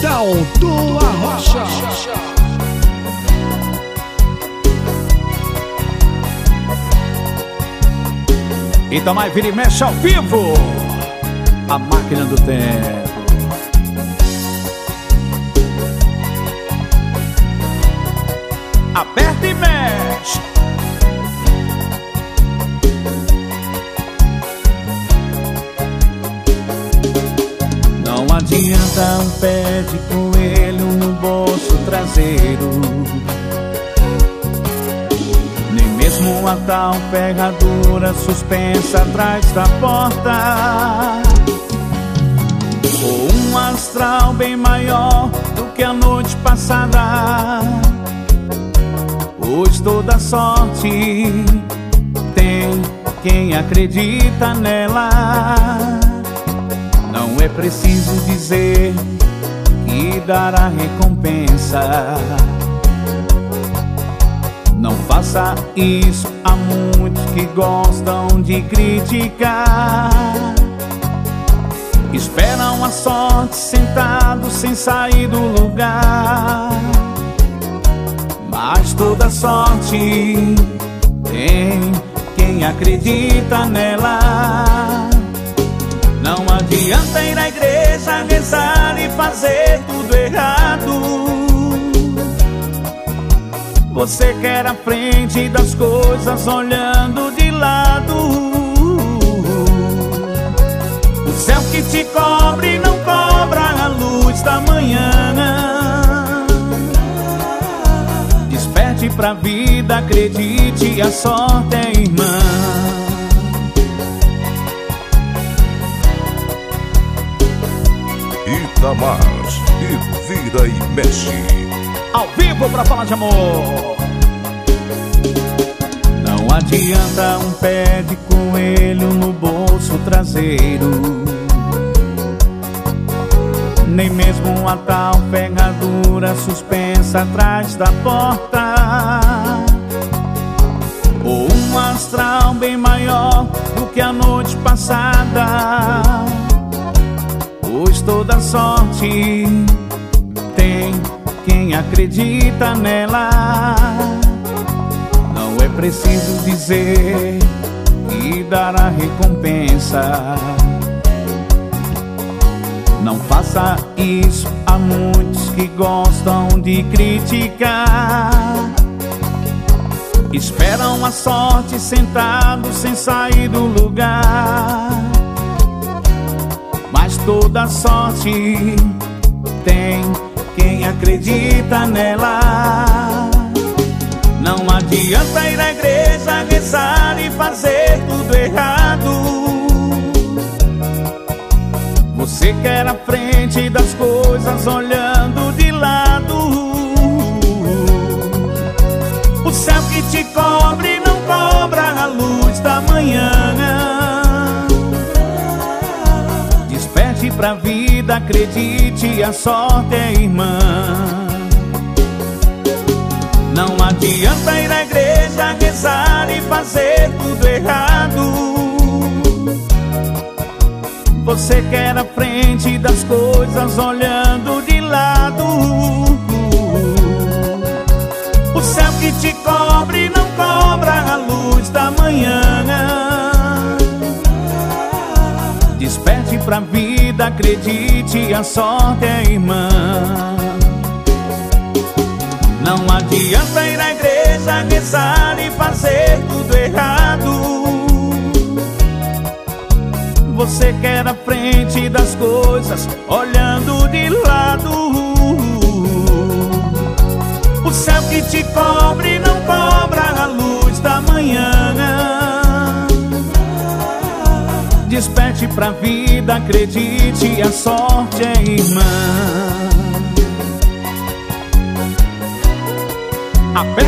Musical do Arrocha. Itamar vira e mexe ao vivo, a máquina do tempo. Aperta e mexe. Não adianta um pé de coelho no bolso traseiro, nem mesmo a tal ferradura suspensa atrás da porta, ou um astral bem maior do que a noite passada. Pois toda sorte tem quem acredita nela. Não é preciso dizer que dará recompensa. Não faça isso, há muitos que gostam de criticar. Esperam a sorte sentados sem sair do lugar. Mas toda sorte tem quem acredita nela. Não adianta ir à igreja, rezar e fazer tudo errado. Você quer a frente das coisas olhando de lado. O céu que te cobre não cobra a luz da manhã. Desperte pra vida, acredite, a sorte é irmã. Itamar e vira e mexe. Ao vivo pra falar de amor. Não adianta um pé de coelho no bolso traseiro, nem mesmo a tal ferradura suspensa atrás da porta, ou um astral bem maior do que a noite passada. Pois toda sorte tem quem acredita nela. Não é preciso dizer que dará recompensa. Não faça isso, há muitos que gostam de criticar. Esperam a sorte sentados sem sair do lugar. Mas toda sorte tem quem acredita nela. Não adianta ir à igreja, rezar e fazer tudo errado. Você quer a frente das coisas olhando de lado. O céu que te cobre não cobra a luz da manhã. Desperte pra vida, acredite, a sorte é irmã. Não adianta ir à igreja, rezar e fazer tudo errado. Você quer a frente das coisas olhando de lado. O céu que te cobre não cobra a luz da manhã. Desperte pra vida, acredite, a sorte é irmã. Não adianta ir à igreja, rezar e fazer tudo errado. Você quer a frente das coisas olhando de lado. O céu que te cobre não cobra a luz da manhã. Desperte pra vida, acredite, a sorte é irmã.